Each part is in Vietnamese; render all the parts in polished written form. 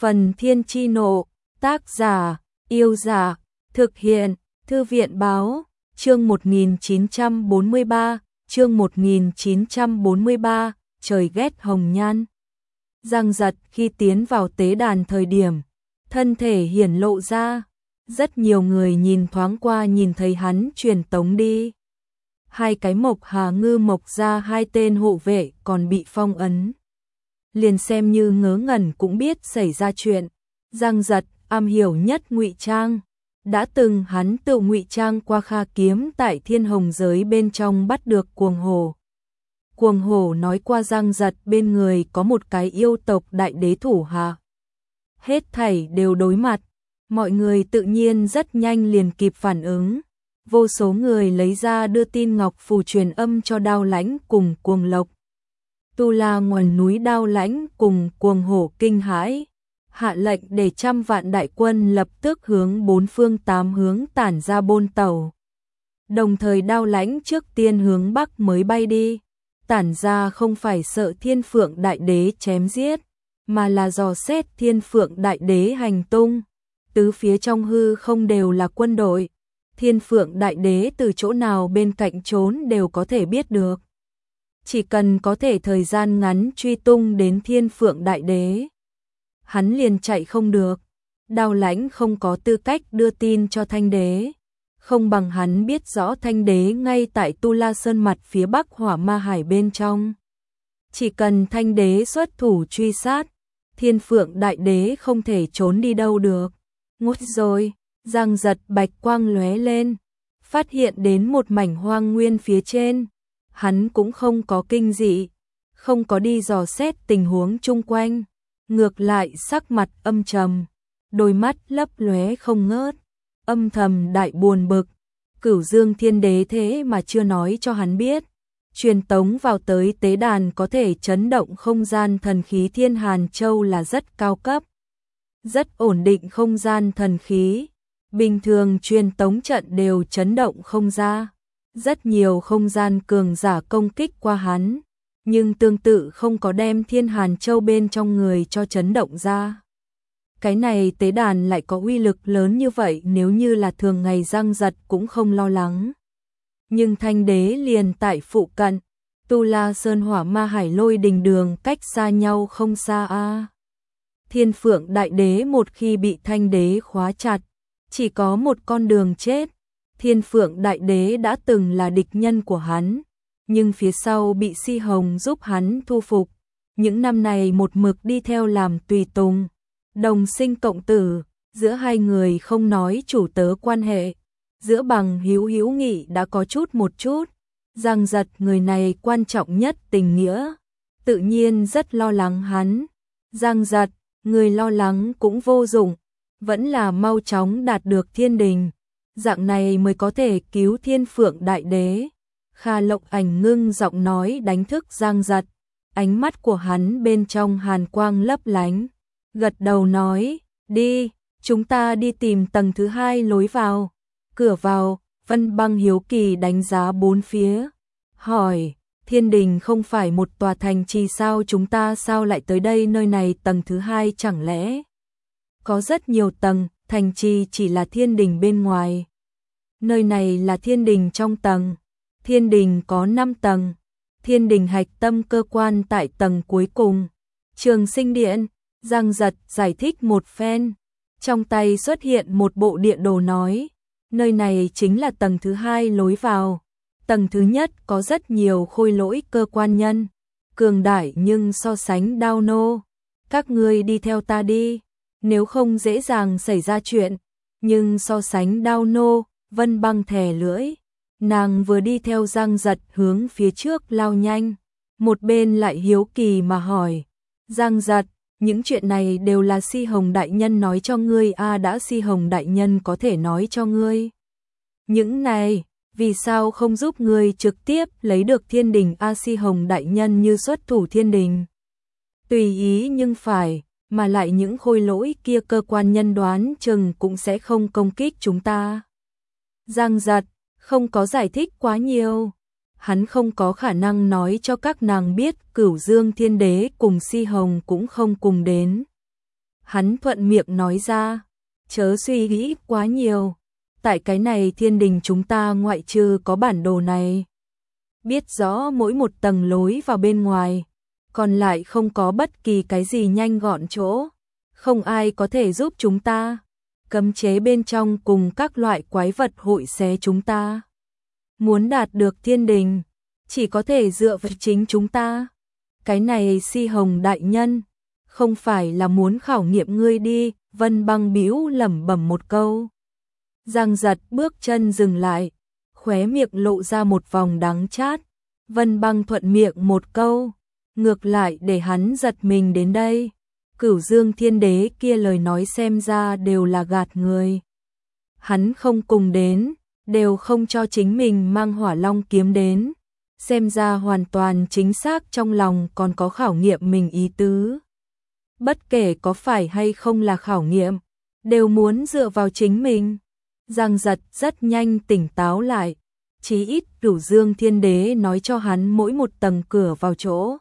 Phần Thiên Chi Nộ, tác giả, Yêu Giả, thực hiện, Thư viện Báo, chương 1943, trời ghét hồng nhan. Giang Giật khi tiến vào tế đàn thời điểm, thân thể hiển lộ ra, rất nhiều người nhìn thoáng qua nhìn thấy hắn truyền tống đi. Hai cái Mộc Hà Ngư Mộc ra hai tên hộ vệ còn bị phong ấn. Liền xem như ngớ ngẩn cũng biết xảy ra chuyện. Giang Giật am hiểu nhất ngụy trang, đã từng hắn tự ngụy trang qua kha kiếm tại Thiên Hồng giới bên trong bắt được Cuồng Hổ. Cuồng Hổ nói qua Giang Giật bên người có một cái yêu tộc đại đế thủ hạ. Hết thảy đều đối mặt, mọi người tự nhiên rất nhanh liền kịp phản ứng. Vô số người lấy ra đưa tin ngọc phù truyền âm cho Đao Lãnh cùng Cuồng Lộc. Tu La ngoài núi Đao Lãnh cùng Cuồng Hổ kinh hãi, hạ lệnh để 100 vạn đại quân lập tức hướng 4 phương 8 hướng tản ra bôn tàu. Đồng thời Đao Lãnh trước tiên hướng Bắc mới bay đi, tản ra không phải sợ Thiên Phượng Đại Đế chém giết, mà là dò xét Thiên Phượng Đại Đế hành tung. Tứ phía trong hư không đều là quân đội, Thiên Phượng Đại Đế từ chỗ nào bên cạnh trốn đều có thể biết được. Chỉ cần có thể thời gian ngắn truy tung đến Thiên Phượng Đại Đế, hắn liền chạy không được. Đao Lãnh không có tư cách đưa tin cho Thanh Đế, không bằng hắn biết rõ Thanh Đế ngay tại Tu La Sơn mặt phía bắc Hỏa Ma Hải bên trong. Chỉ cần Thanh Đế xuất thủ truy sát, Thiên Phượng Đại Đế không thể trốn đi đâu được. Ngút rồi, Giang Giật bạch quang lóe lên, phát hiện đến một mảnh hoang nguyên phía trên. Hắn cũng không có kinh dị, không có đi dò xét tình huống chung quanh, ngược lại sắc mặt âm trầm, đôi mắt lấp lóe không ngớt, âm thầm đại buồn bực. Cửu Dương Thiên Đế thế mà chưa nói cho hắn biết, truyền tống vào tới tế đàn có thể chấn động không gian thần khí Thiên Hàn Châu là rất cao cấp, rất ổn định không gian thần khí, bình thường truyền tống trận đều chấn động không ra. Rất nhiều không gian cường giả công kích qua hắn, nhưng tương tự không có đem Thiên Hàn Châu bên trong người cho chấn động ra. Cái này tế đàn lại có uy lực lớn như vậy, nếu như là thường ngày Giang Giật cũng không lo lắng. Nhưng Thanh Đế liền tại phụ cận, Tu La Sơn Hỏa Ma Hải Lôi Đình đường cách xa nhau không xa a. Thiên Phượng Đại Đế một khi bị Thanh Đế khóa chặt, chỉ có một con đường chết. Thiên Phượng Đại Đế đã từng là địch nhân của hắn, nhưng phía sau bị Si Hồng giúp hắn thu phục. Những năm này một mực đi theo làm tùy tùng, đồng sinh cộng tử, giữa hai người không nói chủ tớ quan hệ, giữa bằng hữu nghị đã có một chút. Giang Giật người này quan trọng nhất tình nghĩa, tự nhiên rất lo lắng hắn. Giang Giật, người lo lắng cũng vô dụng, vẫn là mau chóng đạt được thiên đình, dạng này mới có thể cứu Thiên Phượng Đại Đế. Kha Lộc Ảnh ngưng giọng nói đánh thức Giang Giật, ánh mắt của hắn bên trong hàn quang lấp lánh, gật đầu nói, đi, chúng ta đi tìm tầng thứ 2 lối vào. Cửa vào, Vân Băng hiếu kỳ đánh giá bốn phía, hỏi, thiên đình không phải một tòa thành trì sao, chúng ta sao lại tới đây, nơi này tầng thứ 2 chẳng lẽ? Có rất nhiều tầng, thành trì chỉ là thiên đình bên ngoài. Nơi này là thiên đình trong tầng. Thiên đình có 5 tầng. Thiên đình hạch tâm cơ quan tại tầng cuối cùng. Trường Sinh Điện, Giang Giật giải thích một phen. Trong tay xuất hiện một bộ địa đồ nói, nơi này chính là tầng thứ 2 lối vào. Tầng thứ nhất có rất nhiều khôi lỗi cơ quan nhân, cường đại nhưng so sánh Đao Nô. Các ngươi đi theo ta đi, nếu không dễ dàng xảy ra chuyện. Nhưng so sánh Đao Nô, Vân Băng thè lưỡi, nàng vừa đi theo Giang Giật hướng phía trước lao nhanh, một bên lại hiếu kỳ mà hỏi, Giang Giật, những chuyện này đều là Si Hồng Đại Nhân nói cho ngươi à? Đã Si Hồng Đại Nhân có thể nói cho ngươi những này, vì sao không giúp ngươi trực tiếp lấy được thiên đình a? Si Hồng Đại Nhân như xuất thủ thiên đình, tùy ý nhưng phải, mà lại những khôi lỗi kia cơ quan nhân đoán chừng cũng sẽ không công kích chúng ta. Giang Giật không có giải thích quá nhiều, hắn không có khả năng nói cho các nàng biết Cửu Dương Thiên Đế cùng Si Hồng cũng không cùng đến. Hắn thuận miệng nói ra, chớ suy nghĩ quá nhiều. Tại cái này thiên đình chúng ta ngoại trừ có bản đồ này, biết rõ mỗi một tầng lối vào bên ngoài, còn lại không có bất kỳ cái gì nhanh gọn chỗ, không ai có thể giúp chúng ta. Cấm chế bên trong cùng các loại quái vật hội xé chúng ta. Muốn đạt được thiên đình, chỉ có thể dựa vào chính chúng ta. Cái này Si Hồng đại nhân, không phải là muốn khảo nghiệm ngươi đi, Vân Băng bĩu lẩm bẩm một câu. Giang Giật bước chân dừng lại, khóe miệng lộ ra một vòng đắng chát. Vân Băng thuận miệng một câu, ngược lại để hắn giật mình đến đây. Cửu Dương Thiên Đế kia lời nói xem ra đều là gạt người. Hắn không cùng đến, đều không cho chính mình mang Hỏa Long kiếm đến. Xem ra hoàn toàn chính xác trong lòng còn có khảo nghiệm mình ý tứ. Bất kể có phải hay không là khảo nghiệm, đều muốn dựa vào chính mình. Giang Giật rất nhanh tỉnh táo lại, chí ít Cửu Dương Thiên Đế nói cho hắn mỗi một tầng cửa vào chỗ.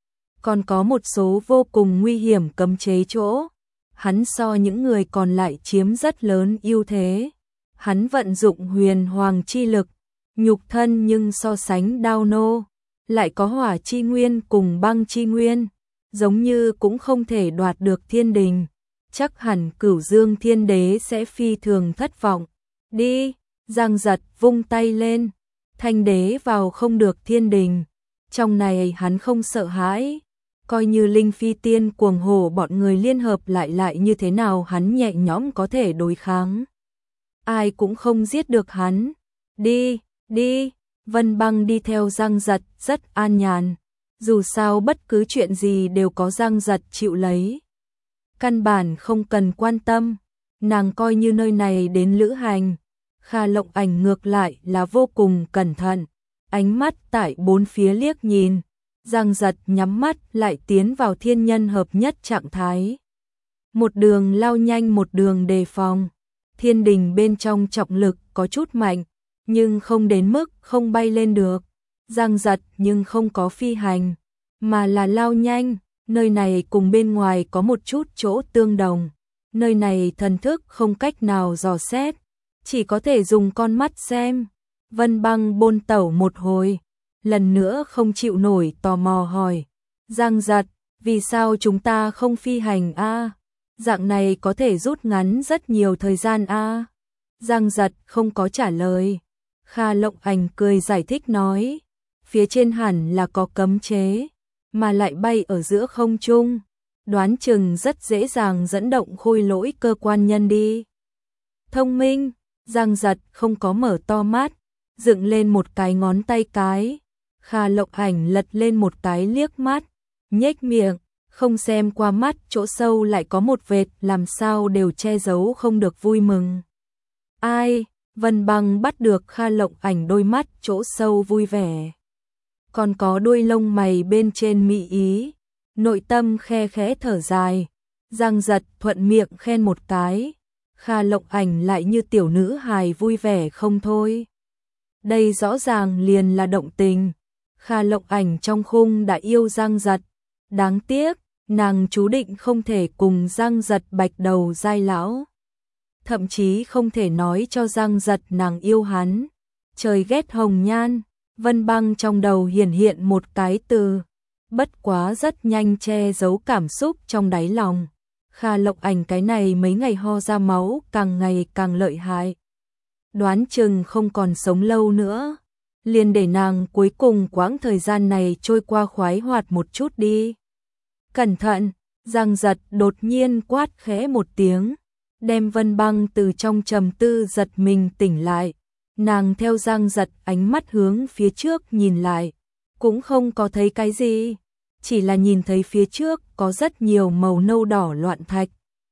Còn có một số vô cùng nguy hiểm cấm chế chỗ, hắn so những người còn lại chiếm rất lớn ưu thế. Hắn vận dụng huyền hoàng chi lực, nhục thân nhưng so sánh Đao Nô, lại có hỏa chi nguyên cùng băng chi nguyên, giống như cũng không thể đoạt được thiên đình. Chắc hẳn Cửu Dương Thiên Đế sẽ phi thường thất vọng. Đi, Giang Giật vung tay lên, Thanh Đế vào không được thiên đình. Trong này hắn không sợ hãi, coi như Linh Phi Tiên cuồng hổ bọn người liên hợp lại như thế nào hắn nhẹ nhõm có thể đối kháng. Ai cũng không giết được hắn. Đi, đi, Vân Băng đi theo Giang Giật rất an nhàn. Dù sao bất cứ chuyện gì đều có Giang Giật chịu lấy. Căn bản không cần quan tâm, nàng coi như nơi này đến lữ hành. Kha Lộng Ảnh ngược lại là vô cùng cẩn thận, ánh mắt tại bốn phía liếc nhìn. Giang Giật nhắm mắt lại tiến vào thiên nhân hợp nhất trạng thái. Một đường lao nhanh một đường đề phòng. Thiên đình bên trong trọng lực có chút mạnh, nhưng không đến mức không bay lên được. Giang Giật nhưng không có phi hành, mà là lao nhanh. Nơi này cùng bên ngoài có một chút chỗ tương đồng. Nơi này thần thức không cách nào dò xét, chỉ có thể dùng con mắt xem. Vân Băng bôn tẩu một hồi, lần nữa không chịu nổi tò mò hỏi. Giang Giật, vì sao chúng ta không phi hành a? Dạng này có thể rút ngắn rất nhiều thời gian a. Giang Giật không có trả lời. Kha Lộng Ảnh cười giải thích nói, phía trên hẳn là có cấm chế, mà lại bay ở giữa không trung, đoán chừng rất dễ dàng dẫn động khôi lỗi cơ quan nhân đi. Thông minh, Giang Giật không có mở to mắt, dựng lên một cái ngón tay cái. Kha Lộng Ảnh lật lên một cái liếc mắt, nhếch miệng, không xem qua mắt chỗ sâu lại có một vệt làm sao đều che giấu không được vui mừng. Ai? Vân Băng bắt được Kha Lộng Ảnh đôi mắt chỗ sâu vui vẻ. Còn có đuôi lông mày bên trên mị ý, nội tâm khe khẽ thở dài. Giang Giật thuận miệng khen một cái, Kha Lộng Ảnh lại như tiểu nữ hài vui vẻ không thôi. Đây rõ ràng liền là động tình. Kha Lộng Ảnh trong khung đã yêu Giang Giật, đáng tiếc, nàng chú định không thể cùng Giang Giật bạch đầu dai lão. Thậm chí không thể nói cho Giang Giật nàng yêu hắn. Trời ghét hồng nhan, Vân Băng trong đầu hiện một cái từ, bất quá rất nhanh che giấu cảm xúc trong đáy lòng. Kha Lộng Ảnh cái này mấy ngày ho ra máu càng ngày càng lợi hại. Đoán chừng không còn sống lâu nữa. Liền để nàng cuối cùng quãng thời gian này trôi qua khoái hoạt một chút đi. Cẩn thận, Giang Giật đột nhiên quát khẽ một tiếng, đem Vân Băng từ trong trầm tư giật mình tỉnh lại. Nàng theo Giang Giật ánh mắt hướng phía trước nhìn lại, cũng không có thấy cái gì, chỉ là nhìn thấy phía trước có rất nhiều màu nâu đỏ loạn thạch.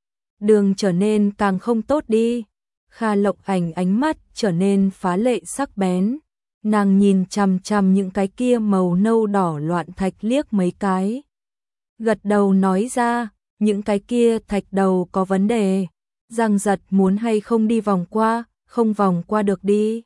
Đường trở nên càng không tốt đi. Kha Lộng Ảnh ánh mắt trở nên phá lệ sắc bén. Nàng nhìn chằm chằm những cái kia màu nâu đỏ loạn thạch liếc mấy cái. Gật đầu nói ra, những cái kia thạch đầu có vấn đề. Giang Giật muốn hay không đi vòng qua, không vòng qua được đi.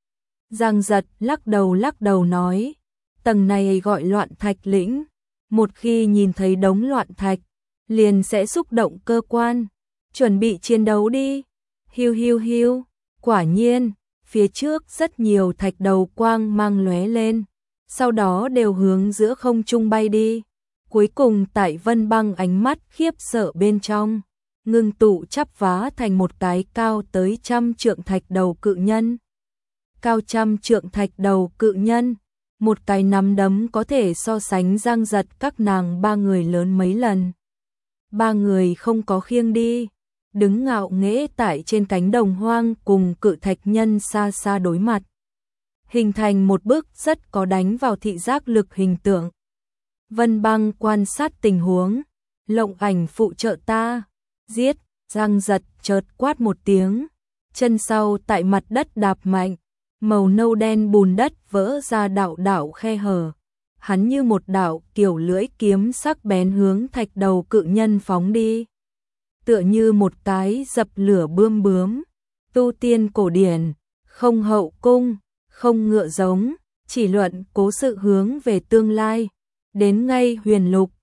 Giang Giật lắc đầu nói, tầng này gọi loạn thạch lĩnh. Một khi nhìn thấy đống loạn thạch, liền sẽ xúc động cơ quan. Chuẩn bị chiến đấu đi. Hiu hiu hiu. Quả nhiên, phía trước rất nhiều thạch đầu quang mang lóe lên, sau đó đều hướng giữa không trung bay đi. Cuối cùng tại Vân Băng ánh mắt khiếp sợ bên trong, ngưng tụ chắp vá thành một cái cao tới 100 trượng thạch đầu cự nhân. Cao 100 trượng thạch đầu cự nhân, một cái nắm đấm có thể so sánh Giang Giật các nàng ba người lớn mấy lần. Ba người không có khiêng đi, đứng ngạo nghễ tại trên cánh đồng hoang cùng cự thạch nhân xa xa đối mặt, hình thành một bức rất có đánh vào thị giác lực hình tượng. Vân Băng quan sát tình huống, Lộng Ảnh phụ trợ ta, giết. Giang Giật chợt quát một tiếng, chân sau tại mặt đất đạp mạnh, màu nâu đen bùn đất vỡ ra đạo đạo khe hở. Hắn như một đạo kiểu lưỡi kiếm sắc bén hướng thạch đầu cự nhân phóng đi, tựa như một cái dập lửa bươm bướm. Tu tiên cổ điển, không hậu cung, không ngựa giống, chỉ luận cố sự hướng về tương lai. Đến ngay huyền lục,